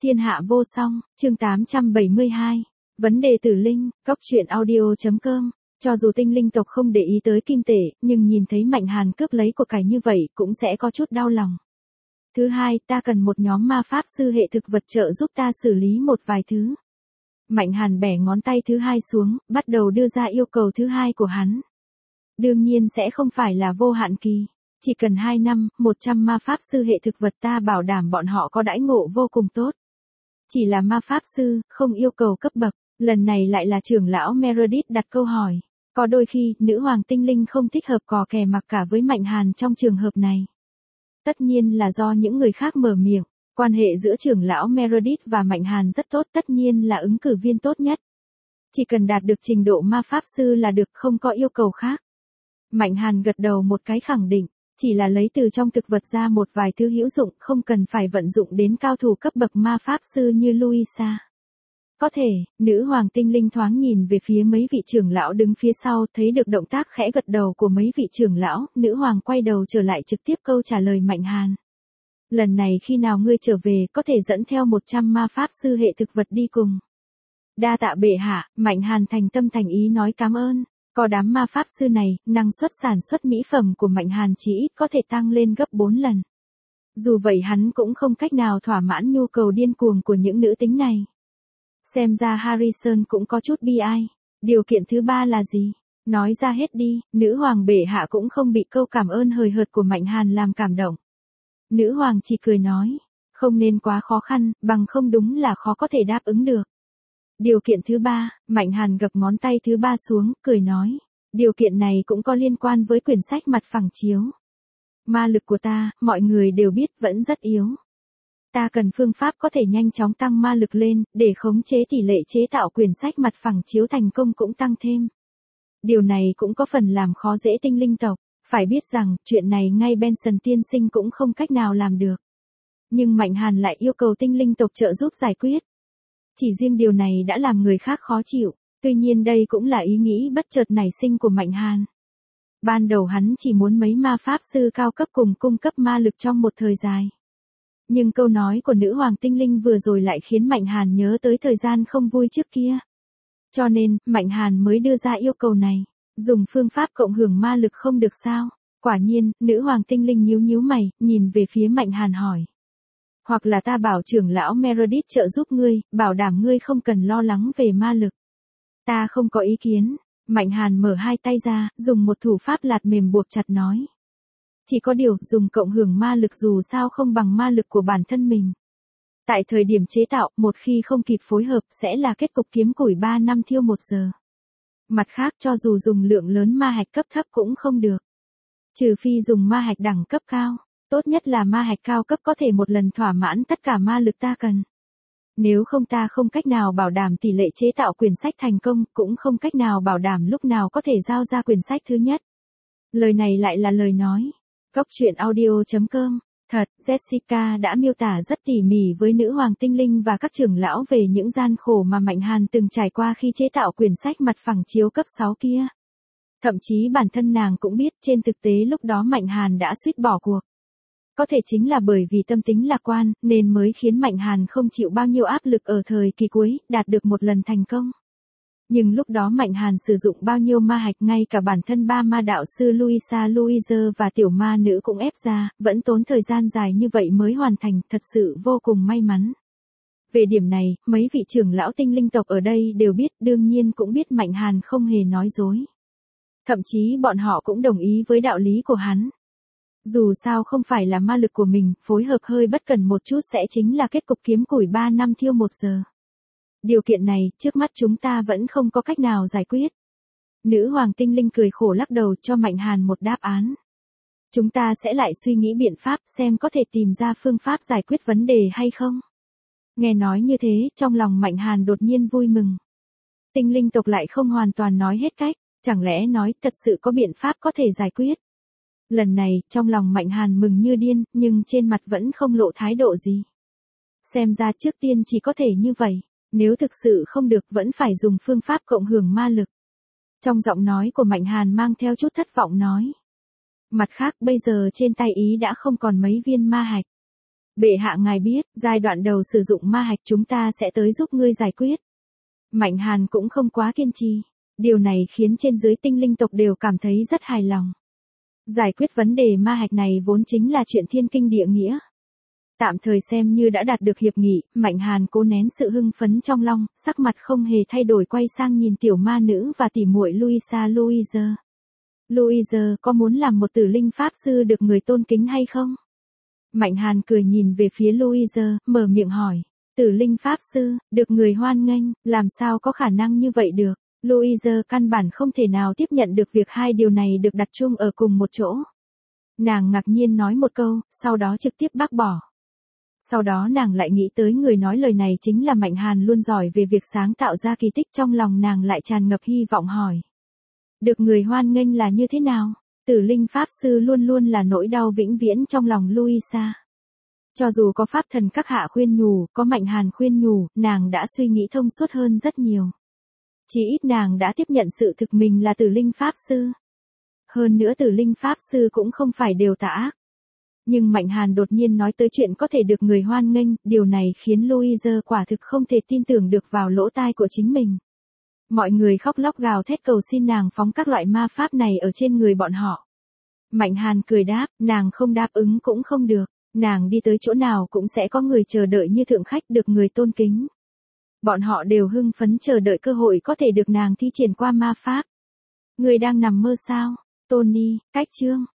Thiên hạ vô song, chương 872. Vấn đề tử linh, cóc.audio.com. Cho dù tinh linh tộc không để ý tới kim tệ, nhưng nhìn thấy Mạnh Hàn cướp lấy của cải như vậy cũng sẽ có chút đau lòng. Thứ hai, ta cần một nhóm ma pháp sư hệ thực vật trợ giúp ta xử lý một vài thứ. Mạnh Hàn bẻ ngón tay thứ hai xuống, bắt đầu đưa ra yêu cầu thứ hai của hắn. Đương nhiên sẽ không phải là vô hạn kỳ. Chỉ cần 2 năm, 100 ma pháp sư hệ thực vật ta bảo đảm bọn họ có đãi ngộ vô cùng tốt. Chỉ là ma pháp sư, không yêu cầu cấp bậc. Lần này lại là trưởng lão Meredith đặt câu hỏi. Có đôi khi, nữ hoàng tinh linh không thích hợp cò kè mặc cả với Mạnh Hàn trong trường hợp này. Tất nhiên là do những người khác mở miệng. Quan hệ giữa trưởng lão Meredith và Mạnh Hàn rất tốt, tất nhiên là ứng cử viên tốt nhất. Chỉ cần đạt được trình độ ma pháp sư là được, không có yêu cầu khác. Mạnh Hàn gật đầu một cái khẳng định. Chỉ là lấy từ trong thực vật ra một vài thứ hữu dụng, không cần phải vận dụng đến cao thủ cấp bậc ma pháp sư như Louisa. Có thể, nữ hoàng tinh linh thoáng nhìn về phía mấy vị trưởng lão đứng phía sau, thấy được động tác khẽ gật đầu của mấy vị trưởng lão, nữ hoàng quay đầu trở lại trực tiếp câu trả lời Mạnh Hàn. Lần này khi nào ngươi trở về có thể dẫn theo 100 ma pháp sư hệ thực vật đi cùng. Đa tạ bệ hạ, Mạnh Hàn thành tâm thành ý nói cảm ơn. Có đám ma pháp sư này, năng suất sản xuất mỹ phẩm của Mạnh Hàn chỉ ít có thể tăng lên gấp 4 lần. Dù vậy hắn cũng không cách nào thỏa mãn nhu cầu điên cuồng của những nữ tính này. Xem ra Harrison cũng có chút bi ai. Điều kiện thứ ba là gì? Nói ra hết đi, nữ hoàng bệ hạ cũng không bị câu cảm ơn hời hợt của Mạnh Hàn làm cảm động. Nữ hoàng chỉ cười nói, không nên quá khó khăn, bằng không đúng là khó có thể đáp ứng được. Điều kiện thứ ba, Mạnh Hàn gập ngón tay thứ ba xuống, cười nói. Điều kiện này cũng có liên quan với quyển sách mặt phẳng chiếu. Ma lực của ta, mọi người đều biết vẫn rất yếu. Ta cần phương pháp có thể nhanh chóng tăng ma lực lên, để khống chế tỷ lệ chế tạo quyển sách mặt phẳng chiếu thành công cũng tăng thêm. Điều này cũng có phần làm khó dễ tinh linh tộc. Phải biết rằng, chuyện này ngay Benson tiên sinh cũng không cách nào làm được. Nhưng Mạnh Hàn lại yêu cầu tinh linh tộc trợ giúp giải quyết. Chỉ riêng điều này đã làm người khác khó chịu, tuy nhiên đây cũng là ý nghĩ bất chợt nảy sinh của Mạnh Hàn. Ban đầu hắn chỉ muốn mấy ma pháp sư cao cấp cùng cung cấp ma lực trong một thời dài. Nhưng câu nói của nữ hoàng tinh linh vừa rồi lại khiến Mạnh Hàn nhớ tới thời gian không vui trước kia. Cho nên, Mạnh Hàn mới đưa ra yêu cầu này. Dùng phương pháp cộng hưởng ma lực không được sao? Quả nhiên, nữ hoàng tinh linh nhíu nhíu mày, nhìn về phía Mạnh Hàn hỏi. Hoặc là ta bảo trưởng lão Meredith trợ giúp ngươi, bảo đảm ngươi không cần lo lắng về ma lực. Ta không có ý kiến. Mạnh Hàn mở hai tay ra, dùng một thủ pháp lạt mềm buộc chặt nói. Chỉ có điều, dùng cộng hưởng ma lực dù sao không bằng ma lực của bản thân mình. Tại thời điểm chế tạo, một khi không kịp phối hợp sẽ là kết cục kiếm củi 3 năm thiêu 1 giờ. Mặt khác cho dù dùng lượng lớn ma hạch cấp thấp cũng không được. Trừ phi dùng ma hạch đẳng cấp cao. Tốt nhất là ma hạch cao cấp có thể một lần thỏa mãn tất cả ma lực ta cần. Nếu không ta không cách nào bảo đảm tỷ lệ chế tạo quyển sách thành công, cũng không cách nào bảo đảm lúc nào có thể giao ra quyển sách thứ nhất. Lời này lại là lời nói. Cóc.audio.com. Thật, Jessica đã miêu tả rất tỉ mỉ với nữ hoàng tinh linh và các trưởng lão về những gian khổ mà Mạnh Hàn từng trải qua khi chế tạo quyển sách mặt phẳng chiếu cấp 6 kia. Thậm chí bản thân nàng cũng biết trên thực tế lúc đó Mạnh Hàn đã suýt bỏ cuộc. Có thể chính là bởi vì tâm tính lạc quan, nên mới khiến Mạnh Hàn không chịu bao nhiêu áp lực ở thời kỳ cuối, đạt được một lần thành công. Nhưng lúc đó Mạnh Hàn sử dụng bao nhiêu ma hạch, ngay cả bản thân ba ma đạo sư Louisa và tiểu ma nữ cũng ép ra, vẫn tốn thời gian dài như vậy mới hoàn thành, thật sự vô cùng may mắn. Về điểm này, mấy vị trưởng lão tinh linh tộc ở đây đều biết, đương nhiên cũng biết Mạnh Hàn không hề nói dối. Thậm chí bọn họ cũng đồng ý với đạo lý của hắn. Dù sao không phải là ma lực của mình, phối hợp hơi bất cần một chút sẽ chính là kết cục kiếm củi 3 năm thiêu 1 giờ. Điều kiện này, trước mắt chúng ta vẫn không có cách nào giải quyết. Nữ hoàng tinh linh cười khổ lắc đầu cho Mạnh Hàn một đáp án. Chúng ta sẽ lại suy nghĩ biện pháp xem có thể tìm ra phương pháp giải quyết vấn đề hay không. Nghe nói như thế, trong lòng Mạnh Hàn đột nhiên vui mừng. Tinh linh tộc lại không hoàn toàn nói hết cách, chẳng lẽ nói thật sự có biện pháp có thể giải quyết. Lần này, trong lòng Mạnh Hàn mừng như điên, nhưng trên mặt vẫn không lộ thái độ gì. Xem ra trước tiên chỉ có thể như vậy, nếu thực sự không được vẫn phải dùng phương pháp cộng hưởng ma lực. Trong giọng nói của Mạnh Hàn mang theo chút thất vọng nói. Mặt khác bây giờ trên tay ý đã không còn mấy viên ma hạch. Bệ hạ ngài biết, giai đoạn đầu sử dụng ma hạch chúng ta sẽ tới giúp ngươi giải quyết. Mạnh Hàn cũng không quá kiên trì. Điều này khiến trên dưới tinh linh tộc đều cảm thấy rất hài lòng. Giải quyết vấn đề ma hạch này vốn chính là chuyện thiên kinh địa nghĩa. Tạm thời xem như đã đạt được hiệp nghị, Mạnh Hàn cố nén sự hưng phấn trong lòng, sắc mặt không hề thay đổi quay sang nhìn tiểu ma nữ và tỉ muội Louise. Louise, có muốn làm một tử linh pháp sư được người tôn kính hay không? Mạnh Hàn cười nhìn về phía Louise, mở miệng hỏi. Tử linh pháp sư, được người hoan nghênh, làm sao có khả năng như vậy được? Louise căn bản không thể nào tiếp nhận được việc hai điều này được đặt chung ở cùng một chỗ. Nàng ngạc nhiên nói một câu, sau đó trực tiếp bác bỏ. Sau đó nàng lại nghĩ tới người nói lời này chính là Mạnh Hàn luôn giỏi về việc sáng tạo ra kỳ tích, trong lòng nàng lại tràn ngập hy vọng hỏi. Được người hoan nghênh là như thế nào? Tử linh pháp sư luôn luôn là nỗi đau vĩnh viễn trong lòng Louisa. Cho dù có pháp thần các hạ khuyên nhủ, có Mạnh Hàn khuyên nhủ, nàng đã suy nghĩ thông suốt hơn rất nhiều. Chỉ ít nàng đã tiếp nhận sự thực mình là tử linh pháp sư. Hơn nữa tử linh pháp sư cũng không phải đều tà ác. Nhưng Mạnh Hàn đột nhiên nói tới chuyện có thể được người hoan nghênh, điều này khiến Louise quả thực không thể tin tưởng được vào lỗ tai của chính mình. Mọi người khóc lóc gào thét cầu xin nàng phóng các loại ma pháp này ở trên người bọn họ. Mạnh Hàn cười đáp, nàng không đáp ứng cũng không được, nàng đi tới chỗ nào cũng sẽ có người chờ đợi như thượng khách được người tôn kính. Bọn họ đều hưng phấn chờ đợi cơ hội có thể được nàng thi triển qua ma pháp. Người đang nằm mơ sao? Tony, cách chương.